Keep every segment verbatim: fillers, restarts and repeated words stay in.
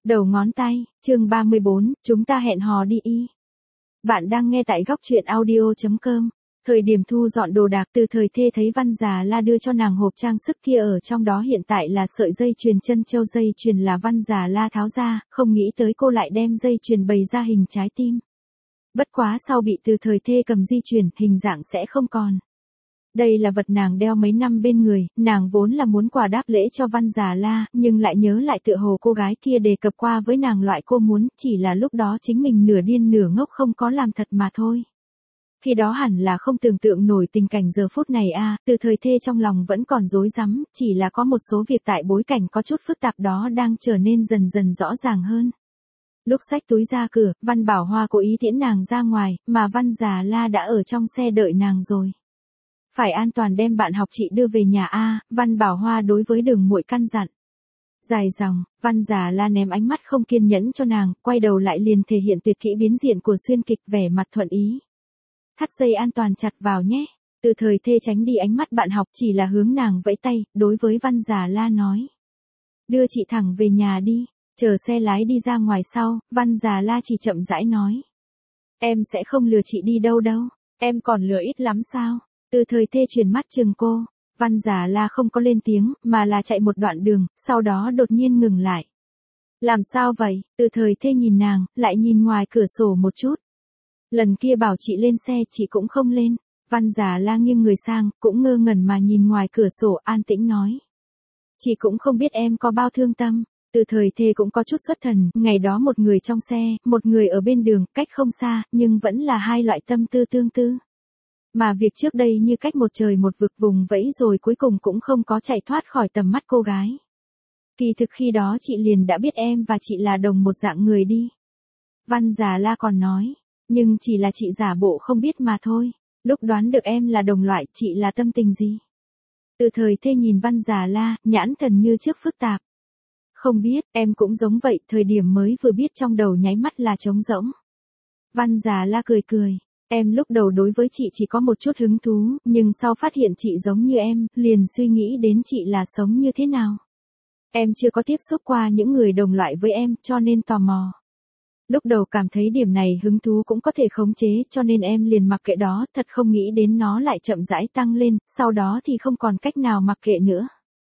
Đầu ngón tay, chương ba mươi bốn, chúng ta hẹn hò đi y. Bạn đang nghe tại góc truyện audio chấm com. Thời điểm thu dọn đồ đạc, Từ Thời Thê thấy Văn Già La đưa cho nàng hộp trang sức kia, ở trong đó hiện tại là sợi dây chuyền chân châu. Dây chuyền là Văn Già La tháo ra, không nghĩ tới cô lại đem dây chuyền bày ra hình trái tim. Bất quá sau bị Từ Thời Thê cầm di chuyển, hình dạng sẽ không còn. Đây là vật nàng đeo mấy năm bên người, nàng vốn là muốn quà đáp lễ cho Văn Già La, nhưng lại nhớ lại tựa hồ cô gái kia đề cập qua với nàng loại cô muốn, chỉ là lúc đó chính mình nửa điên nửa ngốc không có làm thật mà thôi. Khi đó hẳn là không tưởng tượng nổi tình cảnh giờ phút này a, à, Từ Thời Thê trong lòng vẫn còn rối rắm, chỉ là có một số việc tại bối cảnh có chút phức tạp đó đang trở nên dần dần rõ ràng hơn. Lúc xách túi ra cửa, Văn Bảo Hoa cố ý tiễn nàng ra ngoài, mà Văn Già La đã ở trong xe đợi nàng rồi. Phải an toàn đem bạn học chị đưa về nhà a, Văn Bảo Hoa đối với Đường Muội căn dặn. Dài dòng, Văn Già La ném ánh mắt không kiên nhẫn cho nàng, quay đầu lại liền thể hiện tuyệt kỹ biến diện của xuyên kịch, vẻ mặt thuận ý. Thắt dây an toàn chặt vào nhé. Từ Thời Thê tránh đi ánh mắt bạn học, chỉ là hướng nàng vẫy tay, đối với Văn Già La nói. Đưa chị thẳng về nhà đi. Chờ xe lái đi ra ngoài sau, Văn Già La chỉ chậm rãi nói. Em sẽ không lừa chị đi đâu đâu, em còn lừa ít lắm sao? Từ Thời Thê chuyển mắt chừng cô, Văn Già La không có lên tiếng, mà là chạy một đoạn đường, sau đó đột nhiên ngừng lại. Làm sao vậy? Từ Thời Thê nhìn nàng, lại nhìn ngoài cửa sổ một chút. Lần kia bảo chị lên xe, chị cũng không lên. Văn Già La nghiêng người sang, cũng ngơ ngẩn mà nhìn ngoài cửa sổ, an tĩnh nói. Chị cũng không biết em có bao thương tâm. Từ Thời Thê cũng có chút xuất thần, ngày đó một người trong xe, một người ở bên đường, cách không xa, nhưng vẫn là hai loại tâm tư tương tư. Mà việc trước đây như cách một trời một vực, vùng vẫy rồi cuối cùng cũng không có chạy thoát khỏi tầm mắt cô gái. Kỳ thực khi đó chị liền đã biết em và chị là đồng một dạng người đi. Văn Già La còn nói, nhưng chỉ là chị giả bộ không biết mà thôi, lúc đoán được em là đồng loại, chị là tâm tình gì? Từ Thời Thê nhìn Văn Già La, nhãn thần như trước phức tạp. Không biết, em cũng giống vậy, thời điểm mới vừa biết trong đầu nháy mắt là trống rỗng. Văn Già La cười cười. Em lúc đầu đối với chị chỉ có một chút hứng thú, nhưng sau phát hiện chị giống như em, liền suy nghĩ đến chị là sống như thế nào. Em chưa có tiếp xúc qua những người đồng loại với em, cho nên tò mò. Lúc đầu cảm thấy điểm này hứng thú cũng có thể khống chế, cho nên em liền mặc kệ đó, thật không nghĩ đến nó lại chậm rãi tăng lên, sau đó thì không còn cách nào mặc kệ nữa.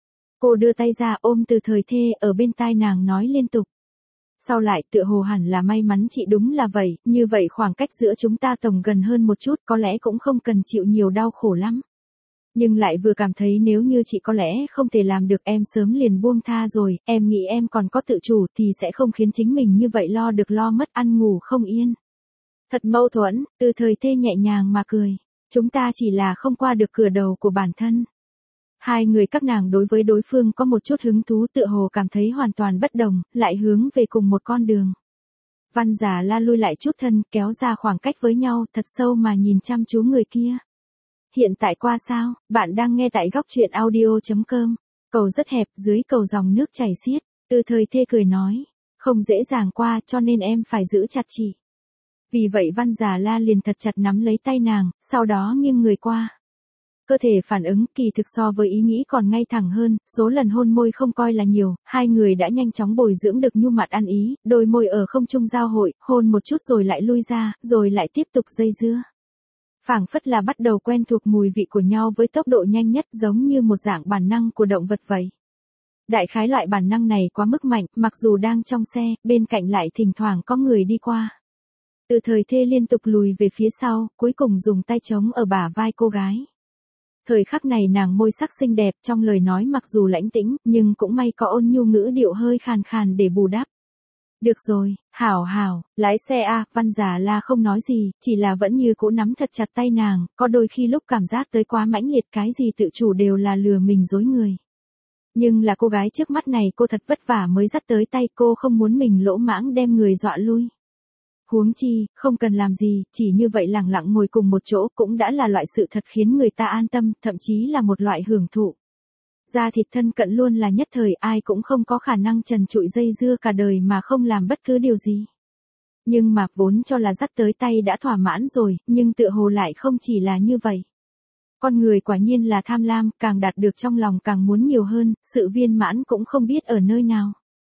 Cô đưa tay ra ôm Từ Thời Thê, ở bên tai nàng nói liên tục. Sau lại tựa hồ hẳn là may mắn chị đúng là vậy, như vậy khoảng cách giữa chúng ta tổng gần hơn một chút, có lẽ cũng không cần chịu nhiều đau khổ lắm. Nhưng lại vừa cảm thấy nếu như chị có lẽ không thể làm được, em sớm liền buông tha rồi, em nghĩ em còn có tự chủ thì sẽ không khiến chính mình như vậy lo được lo mất, ăn ngủ không yên. Thật mâu thuẫn, Từ Thời Thê nhẹ nhàng mà cười. Chúng ta chỉ là không qua được cửa đầu của bản thân. Hai người các nàng đối với đối phương có một chút hứng thú, tựa hồ cảm thấy hoàn toàn bất đồng, lại hướng về cùng một con đường. Văn Già La lui lại chút thân, kéo ra khoảng cách với nhau, thật sâu mà nhìn chăm chú người kia. Hiện tại qua sao? Bạn đang nghe tại góc truyện audio chấm com. Cầu rất hẹp, dưới cầu dòng nước chảy xiết. Từ Thời Thê cười nói. Không dễ dàng qua, cho nên em phải giữ chặt chị. Vì vậy Văn Già La liền thật chặt nắm lấy tay nàng, sau đó nghiêng người qua. Cơ thể phản ứng kỳ thực so với ý nghĩ còn ngay thẳng hơn, số lần hôn môi không coi là nhiều, hai người đã nhanh chóng bồi dưỡng được nhu mật ăn ý, đôi môi ở không trung giao hội, hôn một chút rồi lại lui ra, rồi lại tiếp tục dây dưa. Phảng phất là bắt đầu quen thuộc mùi vị của nhau với tốc độ nhanh nhất, giống như một dạng bản năng của động vật vậy. Đại khái loại bản năng này quá mức mạnh, mặc dù đang trong xe, bên cạnh lại thỉnh thoảng có người đi qua. Từ Thời Thê liên tục lùi về phía sau, cuối cùng dùng tay chống ở bả vai cô gái. Thời khắc này nàng môi sắc xinh đẹp, trong lời nói mặc dù lãnh tĩnh, nhưng cũng may có ôn nhu ngữ điệu hơi khàn khàn để bù đắp. Được rồi, hảo hảo, lái xe a. Văn Già La không nói gì, chỉ là vẫn như cũ nắm thật chặt tay nàng, có đôi khi lúc cảm giác tới quá mãnh liệt, cái gì tự chủ đều là lừa mình dối người. Nhưng là cô gái trước mắt này, cô thật vất vả mới dắt tới tay, cô không muốn mình lỗ mãng đem người dọa lui. Huống chi, không cần làm gì, chỉ như vậy lẳng lặng ngồi cùng một chỗ cũng đã là loại sự thật khiến người ta an tâm, thậm chí là một loại hưởng thụ. Da thịt thân cận luôn là nhất thời, ai cũng không có khả năng trần trụi dây dưa cả đời mà không làm bất cứ điều gì. Nhưng mà vốn cho là dắt tới tay đã thỏa mãn rồi, nhưng tựa hồ lại không chỉ là như vậy. Con người quả nhiên là tham lam, càng đạt được trong lòng càng muốn nhiều hơn, sự viên mãn cũng không biết ở nơi nào.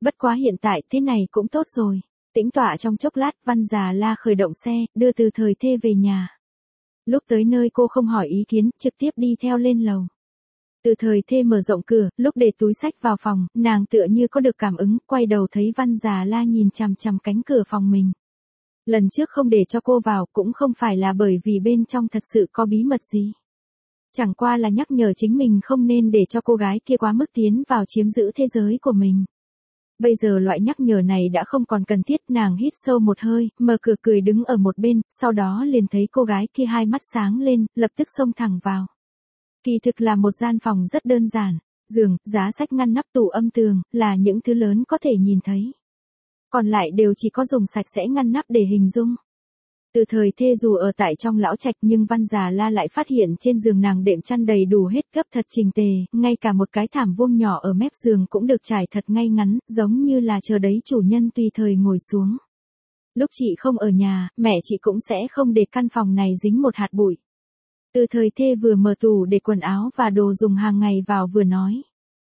Bất quá hiện tại thế này cũng tốt rồi. Tĩnh tọa trong chốc lát, Văn Già La khởi động xe, đưa Từ Thời Thê về nhà. Lúc tới nơi cô không hỏi ý kiến, trực tiếp đi theo lên lầu. Từ Thời Thê mở rộng cửa, lúc để túi sách vào phòng, nàng tựa như có được cảm ứng, quay đầu thấy Văn Già La nhìn chằm chằm cánh cửa phòng mình. Lần trước không để cho cô vào cũng không phải là bởi vì bên trong thật sự có bí mật gì. Chẳng qua là nhắc nhở chính mình không nên để cho cô gái kia quá mức tiến vào chiếm giữ thế giới của mình. Bây giờ loại nhắc nhở này đã không còn cần thiết, nàng hít sâu một hơi, mở cửa cười đứng ở một bên, sau đó liền thấy cô gái kia hai mắt sáng lên, lập tức xông thẳng vào. Kỳ thực là một gian phòng rất đơn giản, giường, giá sách ngăn nắp tủ âm tường, là những thứ lớn có thể nhìn thấy. Còn lại đều chỉ có dùng sạch sẽ ngăn nắp để hình dung. Từ Thời Thê dù ở tại trong lão trạch nhưng Văn Già La lại phát hiện trên giường nàng đệm chăn đầy đủ hết gấp thật chỉnh tề, ngay cả một cái thảm vuông nhỏ ở mép giường cũng được trải thật ngay ngắn, giống như là chờ đấy chủ nhân tùy thời ngồi xuống. Lúc chị không ở nhà, mẹ chị cũng sẽ không để căn phòng này dính một hạt bụi. Từ Thời Thê vừa mở tủ để quần áo và đồ dùng hàng ngày vào vừa nói.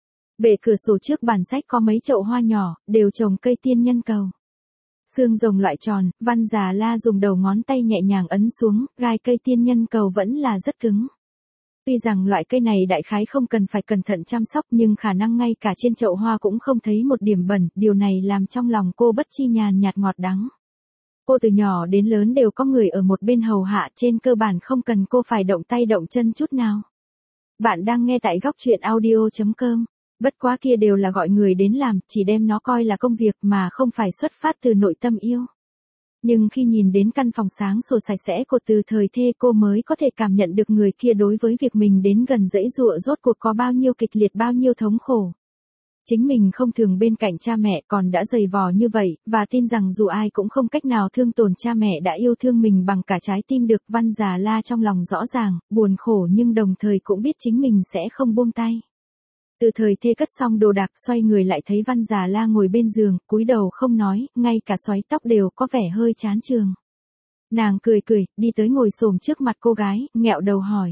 Bệ cửa sổ trước bàn sách có mấy chậu hoa nhỏ, đều trồng cây tiên nhân cầu. Xương rồng loại tròn, Văn Già La dùng đầu ngón tay nhẹ nhàng ấn xuống, gai cây tiên nhân cầu vẫn là rất cứng. Tuy rằng loại cây này đại khái không cần phải cẩn thận chăm sóc nhưng khả năng ngay cả trên chậu hoa cũng không thấy một điểm bẩn, điều này làm trong lòng cô bất chi nhàn nhạt ngọt đắng. Cô từ nhỏ đến lớn đều có người ở một bên hầu hạ, trên cơ bản không cần cô phải động tay động chân chút nào. Bạn đang nghe tại góc truyện audio chấm com. Bất quá kia đều là gọi người đến làm, chỉ đem nó coi là công việc mà không phải xuất phát từ nội tâm yêu. Nhưng khi nhìn đến căn phòng sáng sủa sạch sẽ của Từ Thời Thê, cô mới có thể cảm nhận được người kia đối với việc mình đến gần dãy dụa rốt cuộc có bao nhiêu kịch liệt, bao nhiêu thống khổ. Chính mình không thường bên cạnh cha mẹ còn đã dày vò như vậy, và tin rằng dù ai cũng không cách nào thương tổn cha mẹ đã yêu thương mình bằng cả trái tim được. Văn Già La trong lòng rõ ràng, buồn khổ nhưng đồng thời cũng biết chính mình sẽ không buông tay. Từ Thời Thê cất xong đồ đạc, xoay người lại thấy Văn Già La ngồi bên giường, cúi đầu không nói, ngay cả xoáy tóc đều có vẻ hơi chán chường. Nàng cười cười, đi tới ngồi xổm trước mặt cô gái, nghẹo đầu hỏi.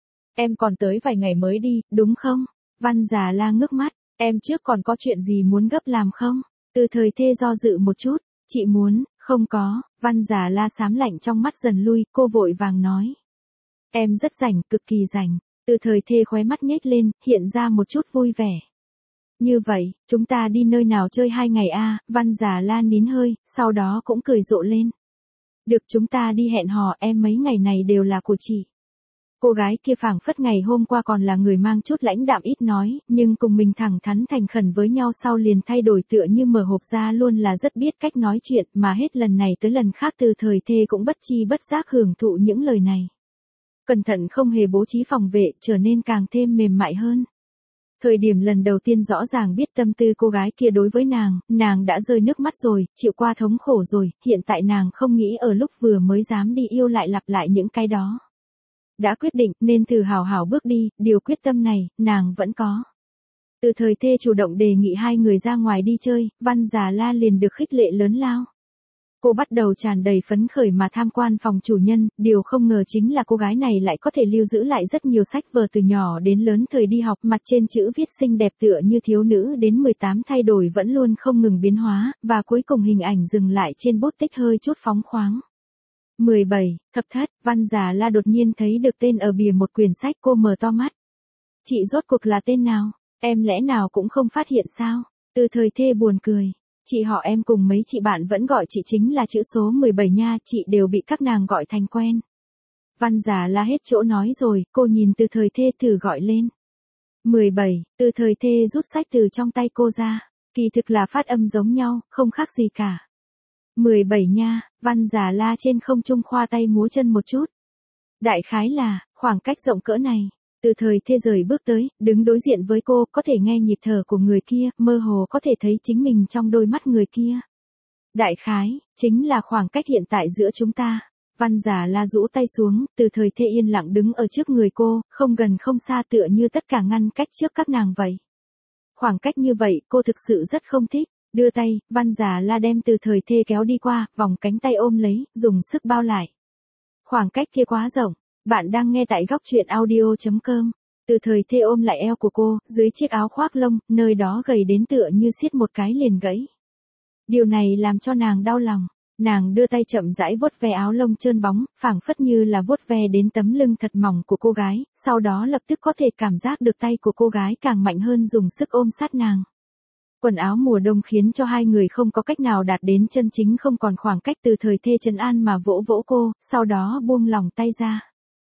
Em còn tới vài ngày mới đi, đúng không? Văn Già La ngước mắt, em trước còn có chuyện gì muốn gấp làm không? Từ Thời Thê do dự một chút, chị muốn, không có. Văn Già La xám lạnh trong mắt dần lui, cô vội vàng nói. Em rất rảnh, cực kỳ rảnh. Từ Thời Thê khóe mắt nhếch lên, hiện ra một chút vui vẻ. Như vậy, chúng ta đi nơi nào chơi hai ngày a? À? Văn Già La nín hơi, sau đó cũng cười rộ lên. Được, chúng ta đi hẹn hò, em mấy ngày này đều là của chị. Cô gái kia phảng phất ngày hôm qua còn là người mang chút lãnh đạm ít nói, nhưng cùng mình thẳng thắn thành khẩn với nhau sau liền thay đổi, tựa như mở hộp ra luôn là rất biết cách nói chuyện, mà hết lần này tới lần khác Từ Thời Thê cũng bất chi bất giác hưởng thụ những lời này. Cẩn thận không hề bố trí phòng vệ, trở nên càng thêm mềm mại hơn. Thời điểm lần đầu tiên rõ ràng biết tâm tư cô gái kia đối với nàng, nàng đã rơi nước mắt rồi, chịu qua thống khổ rồi, hiện tại nàng không nghĩ ở lúc vừa mới dám đi yêu lại lặp lại những cái đó. Đã quyết định nên thử hào hào bước đi, điều quyết tâm này, nàng vẫn có. Từ Thời Thê chủ động đề nghị hai người ra ngoài đi chơi, Văn Già La liền được khích lệ lớn lao. Cô bắt đầu tràn đầy phấn khởi mà tham quan phòng chủ nhân, điều không ngờ chính là cô gái này lại có thể lưu giữ lại rất nhiều sách vở từ nhỏ đến lớn thời đi học, mặt trên chữ viết xinh đẹp tựa như thiếu nữ đến mười tám thay đổi vẫn luôn không ngừng biến hóa, và cuối cùng hình ảnh dừng lại trên bút tích hơi chút phóng khoáng. mười bảy, thập thất, Văn Già La đột nhiên thấy được tên ở bìa một quyển sách, cô mở to mắt. Chị rốt cuộc là tên nào? Em lẽ nào cũng không phát hiện sao? Từ Thời Thê buồn cười. Chị họ em cùng mấy chị bạn vẫn gọi chị chính là chữ số mười bảy nha, chị đều bị các nàng gọi thành quen. Văn Già La hết chỗ nói rồi, cô nhìn Từ Thời Thê thử gọi lên. mười bảy, Từ Thời Thê rút sách từ trong tay cô ra, kỳ thực là phát âm giống nhau, không khác gì cả. mười bảy nha, Văn Già La trên không trung khoa tay múa chân một chút. Đại khái là, khoảng cách rộng cỡ này. Từ Thời Thê rời bước tới, đứng đối diện với cô, có thể nghe nhịp thở của người kia, mơ hồ có thể thấy chính mình trong đôi mắt người kia. Đại khái, chính là khoảng cách hiện tại giữa chúng ta. Văn Già La rũ tay xuống, Từ Thời Thê yên lặng đứng ở trước người cô, không gần không xa tựa như tất cả ngăn cách trước các nàng vậy. Khoảng cách như vậy, cô thực sự rất không thích. Đưa tay, Văn Già La đem Từ Thời Thê kéo đi qua, vòng cánh tay ôm lấy, dùng sức bao lại. Khoảng cách kia quá rộng. Bạn đang nghe tại góc truyện audio chấm com. Từ thời thê ôm lại eo của cô, dưới chiếc áo khoác lông, nơi đó gầy đến tựa như siết một cái liền gãy. Điều này làm cho nàng đau lòng. Nàng đưa tay chậm rãi vuốt ve áo lông trơn bóng, phảng phất như là vuốt ve đến tấm lưng thật mỏng của cô gái, sau đó lập tức có thể cảm giác được tay của cô gái càng mạnh hơn dùng sức ôm sát nàng. Quần áo mùa đông khiến cho hai người không có cách nào đạt đến chân chính, không còn khoảng cách. Từ thời thê trấn an mà vỗ vỗ cô, sau đó buông lỏng tay ra.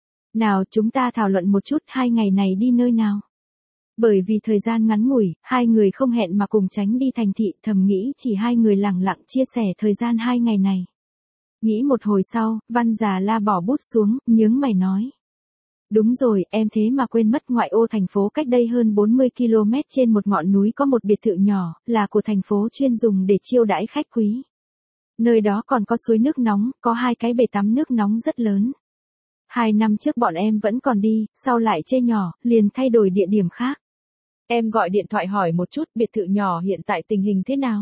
Nào chúng ta thảo luận một chút, hai ngày này đi nơi nào? Bởi vì thời gian ngắn ngủi, hai người không hẹn mà cùng tránh đi thành thị, thầm nghĩ chỉ hai người lẳng lặng chia sẻ thời gian hai ngày này. Nghĩ một hồi sau, Văn Già La bỏ bút xuống, nhướng mày nói. Đúng rồi, em thế mà quên mất, ngoại ô thành phố cách đây hơn bốn mươi ki lô mét trên một ngọn núi có một biệt thự nhỏ, là của thành phố, chuyên dùng để chiêu đãi khách quý. Nơi đó còn có suối nước nóng, có hai cái bể tắm nước nóng rất lớn. Hai năm trước bọn em vẫn còn đi, sau lại chê nhỏ, liền thay đổi địa điểm khác. Em gọi điện thoại hỏi một chút biệt thự nhỏ hiện tại tình hình thế nào.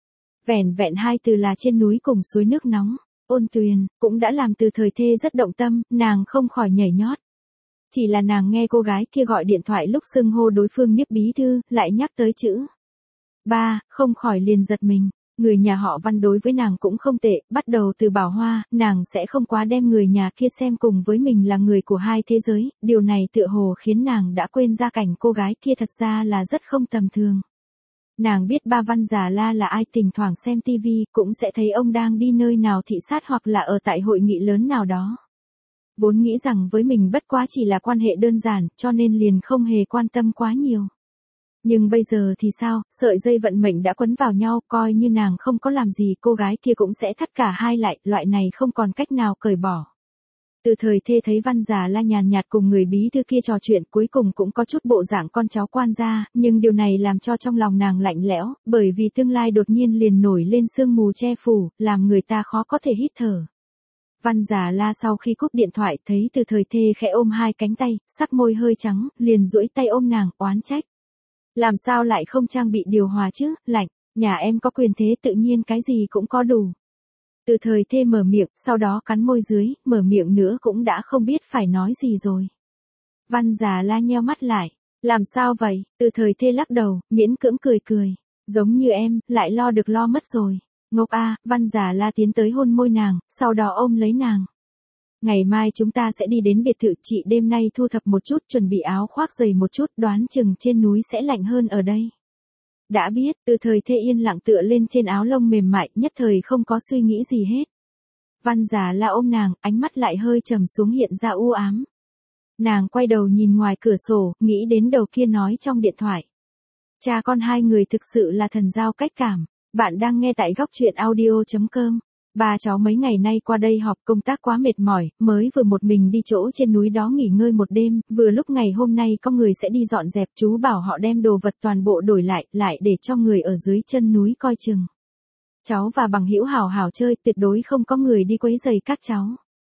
Vẻn vẹn hai từ là trên núi cùng suối nước nóng, ôn tuyền, cũng đã làm Từ Thời thê rất động tâm, nàng không khỏi nhảy nhót. Chỉ là nàng nghe cô gái kia gọi điện thoại lúc xưng hô đối phương Nhiếp bí thư, lại nhắc tới chữ ba, không khỏi liền giật mình. Người nhà họ Văn đối với nàng cũng không tệ, bắt đầu từ Bảo Hoa, nàng sẽ không quá đem người nhà kia xem cùng với mình là người của hai thế giới, điều này tựa hồ khiến nàng đã quên ra cảnh cô gái kia thật ra là rất không tầm thường. Nàng biết ba Văn Già La là ai, thỉnh thoảng xem tivi, cũng sẽ thấy ông đang đi nơi nào thị sát hoặc là ở tại hội nghị lớn nào đó. Vốn nghĩ rằng với mình bất quá chỉ là quan hệ đơn giản, cho nên liền không hề quan tâm quá nhiều. Nhưng bây giờ thì sao, sợi dây vận mệnh đã quấn vào nhau, coi như nàng không có làm gì, cô gái kia cũng sẽ thắt cả hai lại, loại này không còn cách nào cởi bỏ. Từ Thời thê thấy Văn Già La nhàn nhạt cùng người bí thư kia trò chuyện, cuối cùng cũng có chút bộ dạng con cháu quan gia, nhưng điều này làm cho trong lòng nàng lạnh lẽo, bởi vì tương lai đột nhiên liền nổi lên sương mù che phủ, làm người ta khó có thể hít thở. Văn Già La sau khi cúp điện thoại thấy Từ Thời thê khẽ ôm hai cánh tay, sắc môi hơi trắng, liền duỗi tay ôm nàng, oán trách. Làm sao lại không trang bị điều hòa chứ, lạnh, nhà em có quyền thế tự nhiên cái gì cũng có đủ. Từ Thời thê mở miệng, sau đó cắn môi dưới, mở miệng nữa cũng đã không biết phải nói gì rồi. Văn Già La nheo mắt lại, làm sao vậy, Từ Thời thê lắc đầu, miễn cưỡng cười cười, giống như em, lại lo được lo mất rồi. Ngốc a, Văn Già La tiến tới hôn môi nàng, sau đó ôm lấy nàng. Ngày mai chúng ta sẽ đi đến biệt thự, chị đêm nay thu thập một chút, chuẩn bị áo khoác dày một chút, đoán chừng trên núi sẽ lạnh hơn ở đây. Đã biết, Từ Thời thê yên lặng tựa lên trên áo lông mềm mại, nhất thời không có suy nghĩ gì hết. Văn Già La ôm nàng, ánh mắt lại hơi trầm xuống, hiện ra u ám. Nàng quay đầu nhìn ngoài cửa sổ, nghĩ đến đầu kia nói trong điện thoại. Cha con hai người thực sự là thần giao cách cảm. Bạn đang nghe tại góc truyện audio chấm com. Ba cháu mấy ngày nay qua đây họp, công tác quá mệt mỏi, mới vừa một mình đi chỗ trên núi đó nghỉ ngơi một đêm, vừa lúc ngày hôm nay có người sẽ đi dọn dẹp, chú bảo họ đem đồ vật toàn bộ đổi lại, lại để cho người ở dưới chân núi coi chừng. Cháu và bằng hữu hảo hảo chơi, tuyệt đối không có người đi quấy rầy các cháu.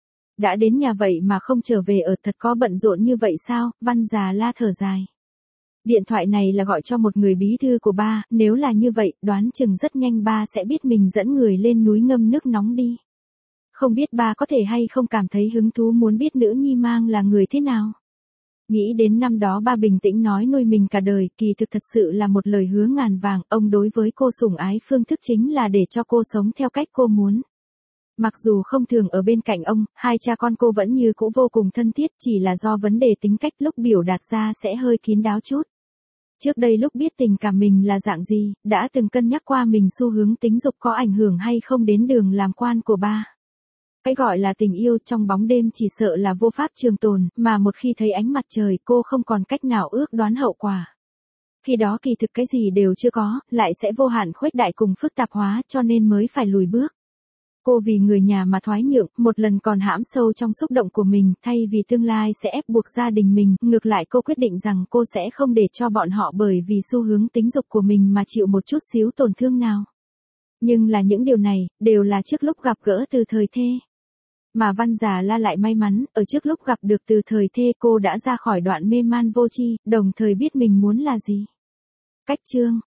Đã đến nhà vậy mà không trở về ở, thật có bận rộn như vậy sao? Văn Già La thở dài. Điện thoại này là gọi cho một người bí thư của ba, nếu là như vậy, đoán chừng rất nhanh ba sẽ biết mình dẫn người lên núi ngâm nước nóng đi. Không biết ba có thể hay không cảm thấy hứng thú muốn biết nữ nhi mang là người thế nào. Nghĩ đến năm đó ba bình tĩnh nói nuôi mình cả đời, kỳ thực thật sự là một lời hứa ngàn vàng, ông đối với cô sủng ái phương thức chính là để cho cô sống theo cách cô muốn. Mặc dù không thường ở bên cạnh ông, hai cha con cô vẫn như cũ vô cùng thân thiết, chỉ là do vấn đề tính cách lúc biểu đạt ra sẽ hơi kín đáo chút. Trước đây lúc biết tình cảm mình là dạng gì, đã từng cân nhắc qua mình xu hướng tính dục có ảnh hưởng hay không đến đường làm quan của ba. Cái gọi là tình yêu trong bóng đêm chỉ sợ là vô pháp trường tồn, mà một khi thấy ánh mặt trời cô không còn cách nào ước đoán hậu quả. Khi đó kỳ thực cái gì đều chưa có, lại sẽ vô hạn khuếch đại cùng phức tạp hóa, cho nên mới phải lùi bước. Cô vì người nhà mà thoái nhượng, một lần còn hãm sâu trong xúc động của mình, thay vì tương lai sẽ ép buộc gia đình mình, ngược lại cô quyết định rằng cô sẽ không để cho bọn họ bởi vì xu hướng tính dục của mình mà chịu một chút xíu tổn thương nào. Nhưng là những điều này, đều là trước lúc gặp gỡ Từ Thời thê. Mà Văn Già La lại may mắn, ở trước lúc gặp được Từ Thời thê cô đã ra khỏi đoạn mê man vô tri, đồng thời biết mình muốn là gì. Cách chương